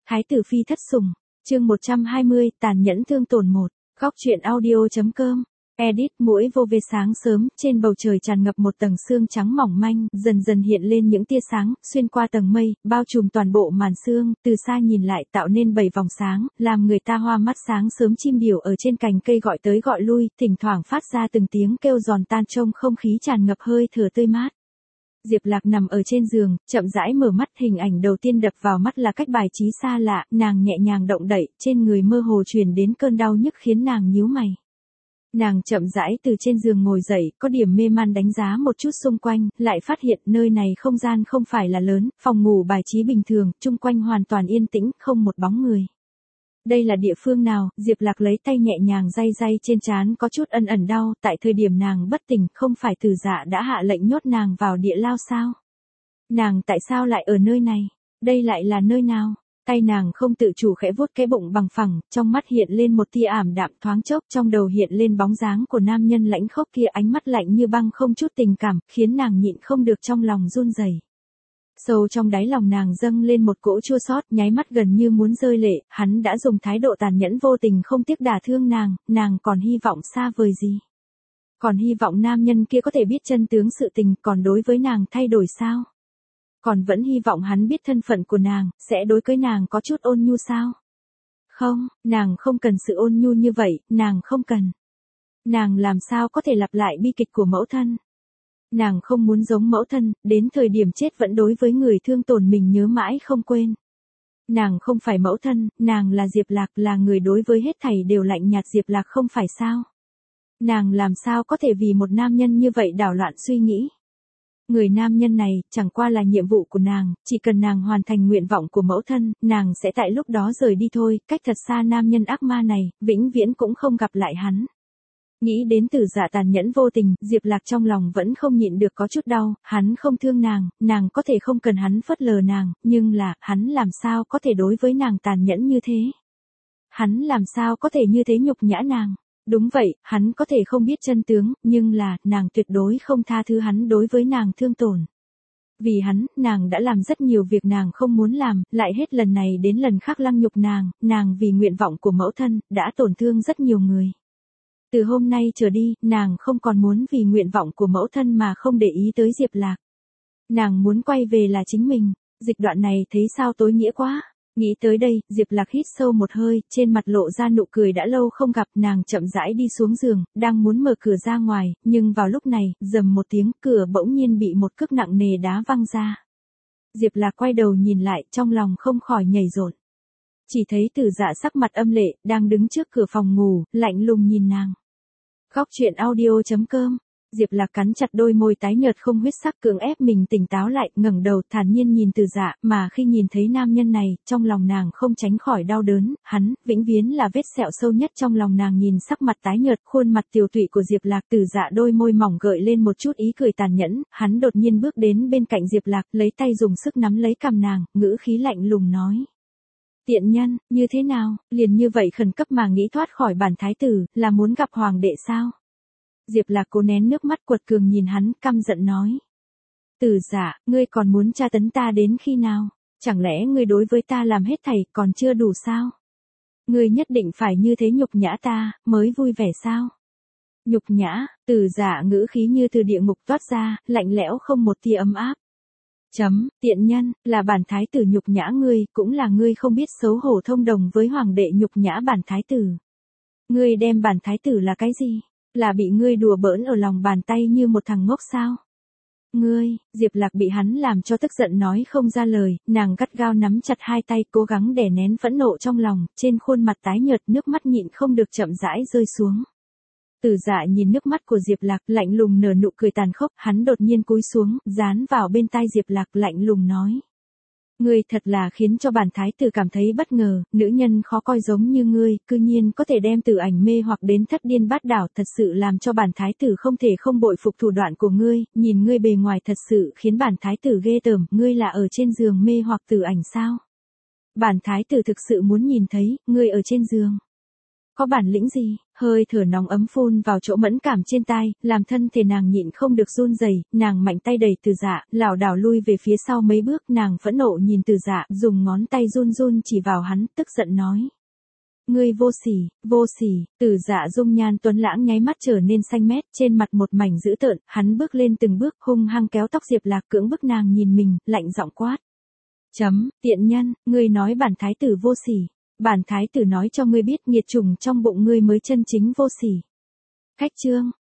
Thái tử phi thất sủng, chương 120, tàn nhẫn thương tổn 1, góc truyện audio.com. Edit. Mỗi vô về sáng sớm, trên bầu trời tràn ngập một tầng sương trắng mỏng manh, dần dần hiện lên những tia sáng, xuyên qua tầng mây, bao trùm toàn bộ màn sương, từ xa nhìn lại tạo nên 7 vòng sáng, làm người ta hoa mắt. Sáng sớm chim điểu ở trên cành cây gọi tới gọi lui, thỉnh thoảng phát ra từng tiếng kêu giòn tan, trong không khí tràn ngập hơi thở tươi mát. Diệp Lạc nằm ở trên giường, chậm rãi mở mắt, hình ảnh đầu tiên đập vào mắt là cách bài trí xa lạ, nàng nhẹ nhàng động đậy, trên người mơ hồ truyền đến cơn đau nhức khiến nàng nhíu mày. Nàng chậm rãi từ trên giường ngồi dậy, có điểm mê man đánh giá một chút xung quanh, lại phát hiện nơi này không gian không phải là lớn, phòng ngủ bài trí bình thường, chung quanh hoàn toàn yên tĩnh, không một bóng người. Đây là địa phương nào? Diệp Lạc lấy tay nhẹ nhàng day day trên trán, có chút ẩn ẩn đau, tại thời điểm nàng bất tỉnh, không phải Từ Dạ đã hạ lệnh nhốt nàng vào địa lao sao? Nàng tại sao lại ở nơi này? Đây lại là nơi nào? Tay nàng không tự chủ khẽ vuốt cái bụng bằng phẳng, trong mắt hiện lên một tia ảm đạm, thoáng chốc trong đầu hiện lên bóng dáng của nam nhân lãnh khốc kia, ánh mắt lạnh như băng, không chút tình cảm, khiến nàng nhịn không được trong lòng run rẩy. Sâu trong đáy lòng nàng dâng lên một cỗ chua xót, nháy mắt gần như muốn rơi lệ, hắn đã dùng thái độ tàn nhẫn vô tình không tiếc đả thương nàng còn hy vọng xa vời gì? Còn hy vọng nam nhân kia có thể biết chân tướng sự tình, còn đối với nàng thay đổi sao? Còn vẫn hy vọng hắn biết thân phận của nàng, sẽ đối với nàng có chút ôn nhu sao? Không, nàng không cần sự ôn nhu như vậy, nàng không cần. Nàng làm sao có thể lặp lại bi kịch của mẫu thân? Nàng không muốn giống mẫu thân, đến thời điểm chết vẫn đối với người thương tổn mình nhớ mãi không quên. Nàng không phải mẫu thân, nàng là Diệp Lạc, là người đối với hết thảy đều lạnh nhạt. Diệp Lạc không phải sao? Nàng làm sao có thể vì một nam nhân như vậy đảo loạn suy nghĩ? Người nam nhân này, chẳng qua là nhiệm vụ của nàng, chỉ cần nàng hoàn thành nguyện vọng của mẫu thân, nàng sẽ tại lúc đó rời đi thôi, cách thật xa nam nhân ác ma này, vĩnh viễn cũng không gặp lại hắn. Nghĩ đến Từ Dạ tàn nhẫn vô tình, Diệp Lạc trong lòng vẫn không nhịn được có chút đau, hắn không thương nàng có thể không cần hắn phớt lờ nàng, nhưng là, hắn làm sao có thể đối với nàng tàn nhẫn như thế? Hắn làm sao có thể như thế nhục nhã nàng? Đúng vậy, hắn có thể không biết chân tướng, nhưng là, nàng tuyệt đối không tha thứ hắn đối với nàng thương tổn. Vì hắn, nàng đã làm rất nhiều việc nàng không muốn làm, lại hết lần này đến lần khác lăng nhục nàng vì nguyện vọng của mẫu thân, đã tổn thương rất nhiều người. Từ hôm nay trở đi, nàng không còn muốn vì nguyện vọng của mẫu thân mà không để ý tới Diệp Lạc. Nàng muốn quay về là chính mình. Dịch đoạn này thấy sao tối nghĩa quá. Nghĩ tới đây, Diệp Lạc hít sâu một hơi, trên mặt lộ ra nụ cười đã lâu không gặp. Nàng chậm rãi đi xuống giường, đang muốn mở cửa ra ngoài, nhưng vào lúc này, rầm một tiếng, cửa bỗng nhiên bị một cước nặng nề đá văng ra. Diệp Lạc quay đầu nhìn lại, trong lòng không khỏi nhảy rộn. Chỉ thấy Từ Dạ sắc mặt âm lệ, đang đứng trước cửa phòng ngủ, lạnh lùng nhìn nàng. Góc truyện audio.com. Diệp Lạc cắn chặt đôi môi tái nhợt không huyết sắc, cưỡng ép mình tỉnh táo lại, ngẩng đầu thản nhiên nhìn Từ Dạ, mà khi nhìn thấy nam nhân này, trong lòng nàng không tránh khỏi đau đớn, hắn, vĩnh viễn là vết sẹo sâu nhất trong lòng nàng. Nhìn sắc mặt tái nhợt, khuôn mặt tiều tụy của Diệp Lạc, Từ Dạ đôi môi mỏng gợi lên một chút ý cười tàn nhẫn, hắn đột nhiên bước đến bên cạnh Diệp Lạc, lấy tay dùng sức nắm lấy cằm nàng, ngữ khí lạnh lùng nói. Tiện nhân, như thế nào, liền như vậy khẩn cấp mà nghĩ thoát khỏi bản thái tử, là muốn gặp hoàng đệ sao? Diệp Lạc cố nén nước mắt quật cường nhìn hắn, căm giận nói. Từ Dạ, ngươi còn muốn tra tấn ta đến khi nào? Chẳng lẽ ngươi đối với ta làm hết thảy còn chưa đủ sao? Ngươi nhất định phải như thế nhục nhã ta, mới vui vẻ sao? Nhục nhã, Từ Dạ ngữ khí như từ địa ngục toát ra, lạnh lẽo không một tia ấm áp. Tiện nhân, là bản thái tử nhục nhã ngươi, cũng là ngươi không biết xấu hổ thông đồng với hoàng đệ nhục nhã bản thái tử. Ngươi đem bản thái tử là cái gì? Là bị ngươi đùa bỡn ở lòng bàn tay như một thằng ngốc sao? Ngươi, Diệp Lạc bị hắn làm cho tức giận nói không ra lời, nàng gắt gao nắm chặt hai tay, cố gắng đè nén phẫn nộ trong lòng, trên khuôn mặt tái nhợt, nước mắt nhịn không được chậm rãi rơi xuống. Từ Dạ nhìn nước mắt của Diệp Lạc, lạnh lùng nở nụ cười tàn khốc, hắn đột nhiên cúi xuống, dán vào bên tai Diệp Lạc, lạnh lùng nói. Ngươi thật là khiến cho bản thái tử cảm thấy bất ngờ, nữ nhân khó coi giống như ngươi, cư nhiên có thể đem Tử Ảnh mê hoặc đến thất điên bát đảo, thật sự làm cho bản thái tử không thể không bội phục thủ đoạn của ngươi, nhìn ngươi bề ngoài thật sự khiến bản thái tử ghê tởm, ngươi là ở trên giường mê hoặc Tử Ảnh sao? Bản thái tử thực sự muốn nhìn thấy, ngươi ở trên giường. có bản lĩnh gì? Hơi thở nóng ấm phun vào chỗ mẫn cảm trên tai, làm thân thể nàng nhịn không được run rẩy, nàng mạnh tay đẩy Từ Dạ, lảo đảo lui về phía sau mấy bước, nàng phẫn nộ nhìn Từ Dạ, dùng ngón tay run run chỉ vào hắn, tức giận nói. Ngươi vô sỉ, vô sỉ. Từ Dạ dung nhan tuấn lãng nháy mắt trở nên xanh mét, trên mặt một mảnh dữ tợn, hắn bước lên từng bước, hung hăng kéo tóc Diệp Lạc cưỡng bức nàng nhìn mình, lạnh giọng quát. Tiện nhân, ngươi nói bản thái tử vô sỉ. Bản thái tử nói cho ngươi biết nghiệt chủng trong bụng ngươi mới chân chính vô sỉ. Khách chương.